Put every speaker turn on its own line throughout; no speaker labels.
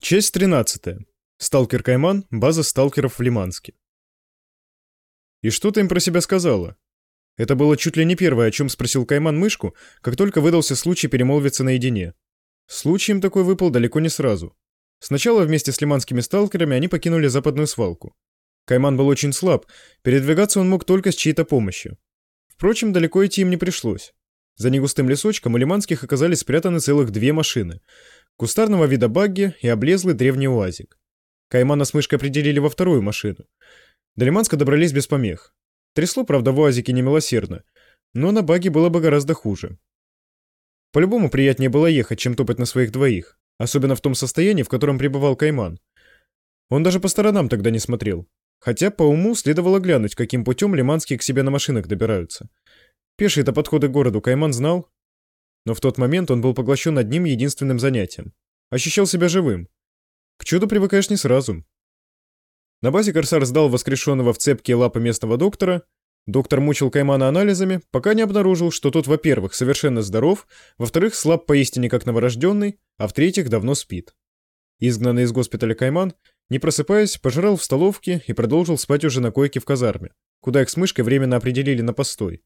Часть 13. Сталкер Кайман. База сталкеров в Лиманске. «И что ты им про себя сказала?» Это было чуть ли не первое, о чем спросил Кайман мышку, как только выдался случай перемолвиться наедине. Случай им такой выпал далеко не сразу. Сначала вместе с лиманскими сталкерами они покинули западную свалку. Кайман был очень слаб, передвигаться он мог только с чьей-то помощью. Впрочем, далеко идти им не пришлось. За негустым лесочком у лиманских оказались спрятаны целых 2 машины. Кустарного вида багги и облезлый древний уазик. Каймана с мышкой определили во вторую машину. До Лиманска добрались без помех. Трясло, правда, в уазике немилосердно, но на багги было бы гораздо хуже. По-любому приятнее было ехать, чем топать на своих двоих, особенно в том состоянии, в котором пребывал Кайман. Он даже по сторонам тогда не смотрел, хотя по уму следовало глянуть, каким путем лиманские к себе на машинах добираются. Пешие-то подходы к городу Кайман знал, но в тот момент он был поглощен одним единственным занятием. Ощущал себя живым. К чуду привыкаешь не сразу. На базе корсар сдал воскрешенного в цепкие лапы местного доктора. Доктор мучил Каймана анализами, пока не обнаружил, что тот, во-первых, совершенно здоров, во-вторых, слаб поистине как новорожденный, а в-третьих, давно спит. Изгнанный из госпиталя Кайман, не просыпаясь, пожрал в столовке и продолжил спать уже на койке в казарме, куда их с мышкой временно определили на постой.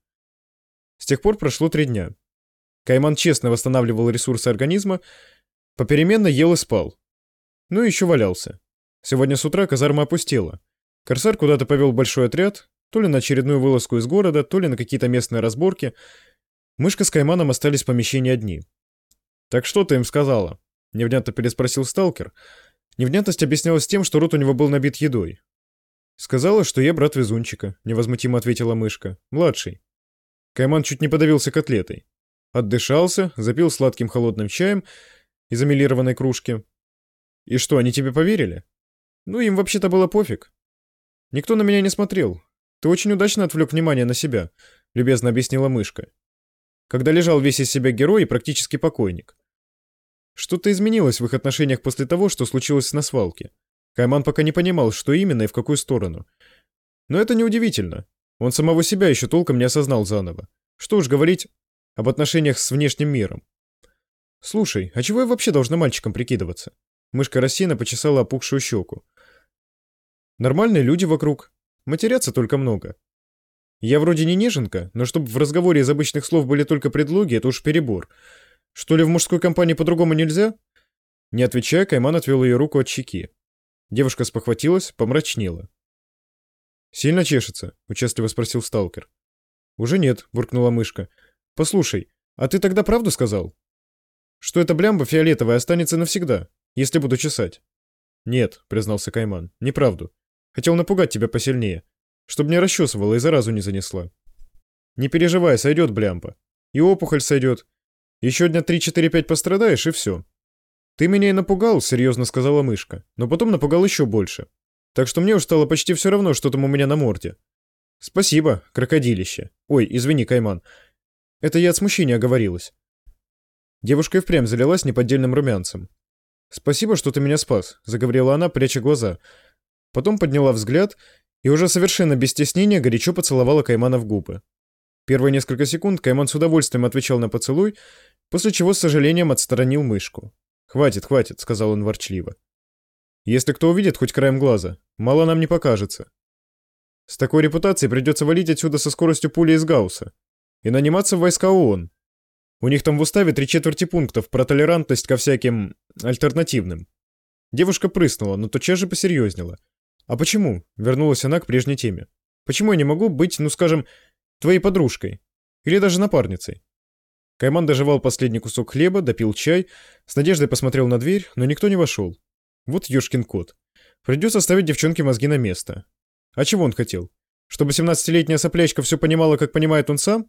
С тех пор прошло 3 дня. Кайман честно восстанавливал ресурсы организма, попеременно ел и спал. Ну и еще валялся. Сегодня с утра казарма опустела. Корсар куда-то повел большой отряд, то ли на очередную вылазку из города, то ли на какие-то местные разборки. Мышка с Кайманом остались в помещении одни. «Так что ты им сказала?» — невнятно переспросил сталкер. Невнятность объяснялась тем, что рот у него был набит едой. «Сказала, что я брат везунчика», — невозмутимо ответила мышка. «Младший». Кайман чуть не подавился котлетой. Отдышался, запил сладким холодным чаем из эмалированной кружки. «И что, они тебе поверили?» «Ну, им вообще-то было пофиг. Никто на меня не смотрел. Ты очень удачно отвлек внимание на себя», — любезно объяснила мышка. «Когда лежал весь из себя герой и практически покойник. Что-то изменилось в их отношениях после того, что случилось на свалке. Кайман пока не понимал, что именно и в какую сторону. Но это неудивительно. Он самого себя еще толком не осознал заново. Что уж говорить об отношениях с внешним миром. «Слушай, а чего я вообще должна мальчиком прикидываться?» Мышка рассеянно почесала опухшую щеку. «Нормальные люди вокруг. Матерятся только много. Я вроде не неженка, но чтобы в разговоре из обычных слов были только предлоги, это уж перебор. Что ли в мужской компании по-другому нельзя?» Не отвечая, Кайман отвел ее руку от щеки. Девушка спохватилась, помрачнела. «Сильно чешется?» — участливо спросил сталкер. «Уже нет», — буркнула мышка. «Послушай, а ты тогда правду сказал? Что эта блямба фиолетовая останется навсегда, если буду чесать?» «Нет», — признался Кайман, — «неправду. Хотел напугать тебя посильнее, чтобы не расчесывала и заразу не занесла. Не переживай, сойдет блямба. И опухоль сойдет. Еще дня 3-4-5 пострадаешь, и все». «Ты меня и напугал», — серьезно сказала мышка, но потом напугал еще больше. Так что мне уж стало почти все равно, что там у меня на морде. «Спасибо, крокодилище. Ой, извини, Кайман. Это я от смущения оговорилась». Девушка и впрямь залилась неподдельным румянцем. «Спасибо, что ты меня спас», — заговорила она, пряча глаза. Потом подняла взгляд и уже совершенно без стеснения горячо поцеловала Каймана в губы. Первые несколько секунд Кайман с удовольствием отвечал на поцелуй, после чего с сожалением отстранил мышку. «Хватит, хватит», — сказал он ворчливо. «Если кто увидит хоть краем глаза, мало нам не покажется. С такой репутацией придется валить отсюда со скоростью пули из Гаусса и наниматься в войска ООН. У них там в уставе 3/4 пунктов про толерантность ко всяким альтернативным». Девушка прыснула, но тотчас же посерьезнела. «А почему?» — вернулась она к прежней теме. «Почему я не могу быть, ну скажем, твоей подружкой? Или даже напарницей?» Кайман дожевал последний кусок хлеба, допил чай, с надеждой посмотрел на дверь, но никто не вошел. Вот ёшкин кот. Придется ставить девчонке мозги на место. А чего он хотел? Чтобы 17-летняя соплячка все понимала, как понимает он сам?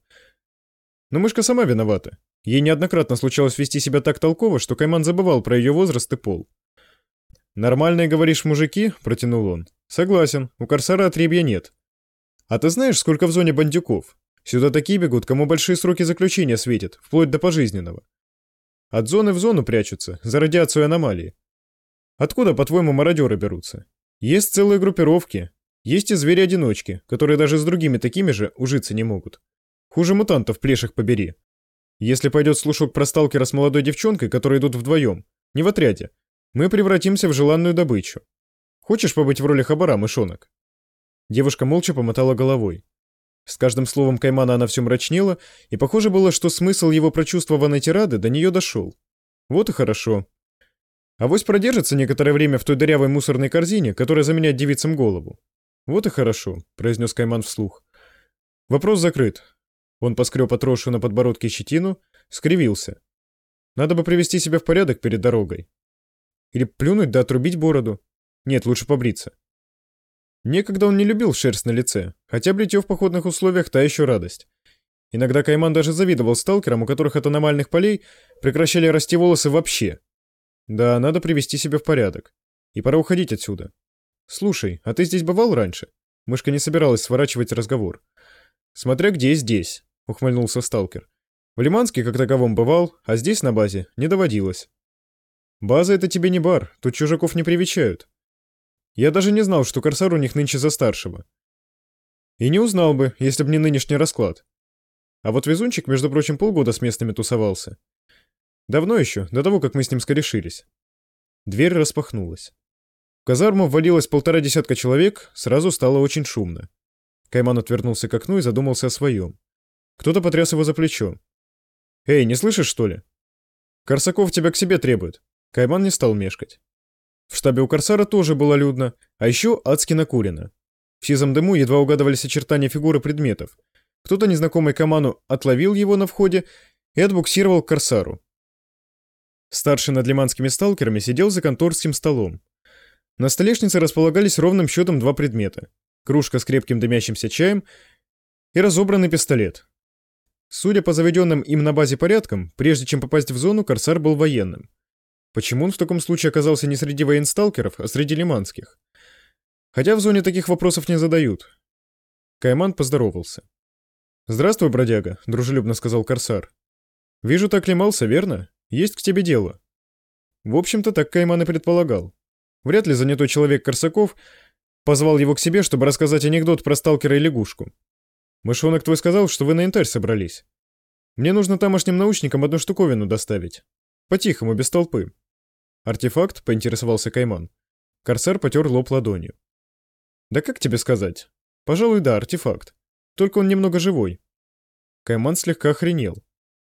Но мышка сама виновата. Ей неоднократно случалось вести себя так толково, что Кайман забывал про ее возраст и пол. «Нормальные, говоришь, мужики?» — протянул он. «Согласен, у корсара отребья нет. А ты знаешь, сколько в зоне бандюков? Сюда такие бегут, кому большие сроки заключения светят, вплоть до пожизненного. От зоны в зону прячутся, за радиацию и аномалии. Откуда, по-твоему, мародеры берутся? Есть целые группировки, есть и звери-одиночки, которые даже с другими такими же ужиться не могут. Хуже мутантов плеших побери. Если пойдет слушок про сталкера с молодой девчонкой, которые идут вдвоем, не в отряде, Мы превратимся в желанную добычу. Хочешь побыть в роли хабара, мышонок?» Девушка молча помотала головой. С каждым словом Каймана она все мрачнела, и похоже было, что смысл его прочувствованной тирады до нее дошел. Вот и хорошо. Авось продержится некоторое время в той дырявой мусорной корзине, которая заменяет девицам голову. Вот и хорошо, произнес Кайман вслух. Вопрос закрыт. Он поскреб отросшую на подбородке щетину, скривился. Надо бы привести себя в порядок перед дорогой. Или плюнуть да отрубить бороду. Нет, лучше побриться. Некогда он не любил шерсть на лице, хотя бритье в походных условиях та еще радость. Иногда Кайман даже завидовал сталкерам, у которых от аномальных полей прекращали расти волосы вообще. Да, надо привести себя в порядок. И пора уходить отсюда. Слушай, а ты здесь бывал раньше? Мышка не собиралась сворачивать разговор. Смотря где здесь, ухмыльнулся сталкер. В Лиманске как таковом бывал, а здесь на базе не доводилось. База — это тебе не бар, тут чужаков не привечают. Я даже не знал, что корсар у них нынче за старшего. И не узнал бы, если б не нынешний расклад. А вот везунчик, между прочим, полгода с местными тусовался. Давно еще, до того, как мы с ним скорешились. Дверь распахнулась. В казарму ввалилось 1,5 десятка человек, сразу стало очень шумно. Кайман отвернулся к окну и задумался о своем. Кто-то потряс его за плечо. «Эй, не слышишь, что ли? Корсаков тебя к себе требует». Кайман не стал мешкать. В штабе у корсара тоже было людно, а еще адски накурено. В сизом дыму едва угадывались очертания фигуры предметов. Кто-то, незнакомый Кайману, отловил его на входе и отбуксировал к корсару. Старший над лиманскими сталкерами сидел за конторским столом. На столешнице располагались ровным счетом 2 предмета. Кружка с крепким дымящимся чаем и разобранный пистолет. Судя по заведенным им на базе порядкам, прежде чем попасть в зону, корсар был военным. Почему он в таком случае оказался не среди военсталкеров, а среди лиманских? Хотя в зоне таких вопросов не задают. Кайман поздоровался. «Здравствуй, бродяга», — дружелюбно сказал корсар. «Вижу, так лимался, верно? Есть к тебе дело». В общем-то, так Кайман и предполагал. Вряд ли занятой человек Корсаков позвал его к себе, чтобы рассказать анекдот про сталкера и лягушку. «Мышонок твой сказал, что вы на янтарь собрались. Мне нужно тамошним научникам одну штуковину доставить. По-тихому, без толпы». «Артефакт?» — поинтересовался Кайман. Корсар потер лоб ладонью. «Да как тебе сказать? Пожалуй, да, артефакт. Только он немного живой». Кайман слегка охренел.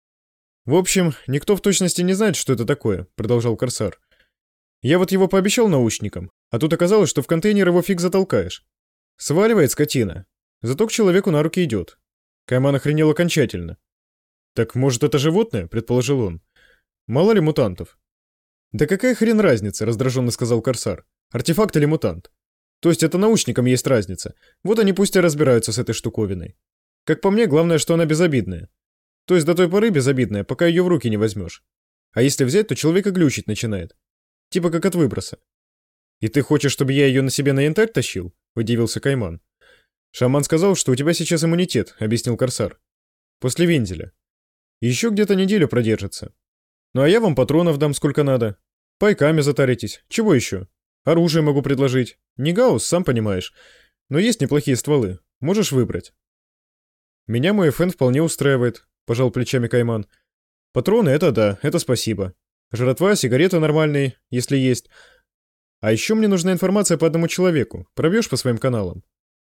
«В общем, никто в точности не знает, что это такое», — продолжал корсар. «Я вот его пообещал научникам, а тут оказалось, что в контейнер его фиг затолкаешь. Сваливает скотина. Зато к человеку на руки идет». Кайман охренел окончательно. «Так, может, это животное?» — предположил он. «Мало ли мутантов». «Да какая хрен разница?» — раздраженно сказал корсар. «Артефакт или мутант? То есть это научникам есть разница. Вот они пусть и разбираются с этой штуковиной. Как по мне, главное, что она безобидная. То есть до той поры безобидная, пока ее в руки не возьмешь. А если взять, то человека глючить начинает. Типа как от выброса». «И ты хочешь, чтобы я ее на себе на янтарь тащил?» — удивился Кайман. «Шаман сказал, что у тебя сейчас иммунитет», — объяснил корсар. «После вензеля. Еще где-то неделю продержится. Ну а я вам патронов дам сколько надо. Пайками затаритесь. Чего еще? Оружие могу предложить. Не гаусс, сам понимаешь. Но есть неплохие стволы. Можешь выбрать». «Меня мой ФН вполне устраивает», — пожал плечами Кайман. «Патроны — это да, это спасибо. Жратва, сигареты нормальные, если есть. А еще мне нужна информация по одному человеку. Пробьешь по своим каналам?»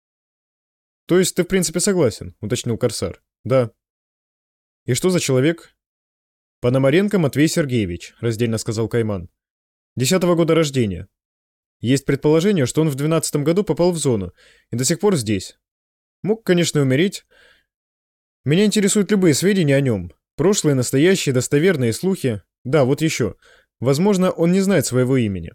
«То есть ты в принципе согласен?» — уточнил корсар. «Да». «И что за человек?» «Пономаренко Матвей Сергеевич», — раздельно сказал Кайман. 10-го года рождения. Есть предположение, что он в 12-м году попал в зону и до сих пор здесь. Мог, конечно, умереть. Меня интересуют любые сведения о нем. Прошлые, настоящие, достоверные слухи. Да, вот еще. Возможно, он не знает своего имени».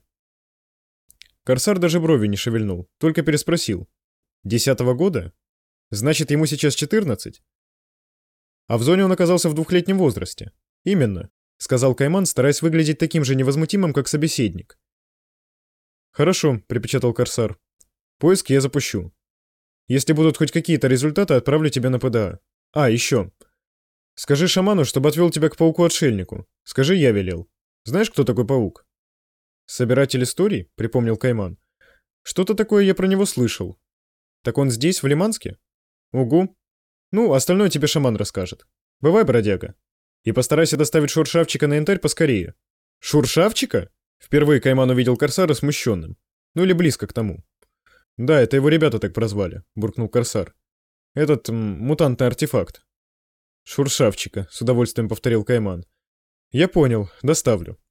Корсар даже брови не шевельнул, только переспросил. 10-го года? Значит, ему сейчас 14? А в зоне он оказался в 2-летнем возрасте. «Именно», — сказал Кайман, стараясь выглядеть таким же невозмутимым, как собеседник. «Хорошо», — припечатал корсар. «Поиски я запущу. Если будут хоть какие-то результаты, отправлю тебя на ПДА. А, еще. Скажи шаману, чтобы отвел тебя к пауку-отшельнику. Скажи, я велел. Знаешь, кто такой паук?» «Собиратель историй?» — припомнил Кайман. «Что-то такое я про него слышал. Так он здесь, в Лиманске?» «Угу. Ну, остальное тебе шаман расскажет. Бывай, бродяга. И постарайся доставить шуршавчика на янтарь поскорее». «Шуршавчика?» Впервые Кайман увидел Корсара смущенным. Ну или близко к тому. «Да, это его ребята так прозвали», — буркнул Корсар. «Этот мутантный артефакт». «Шуршавчика», — с удовольствием повторил Кайман. «Я понял, доставлю».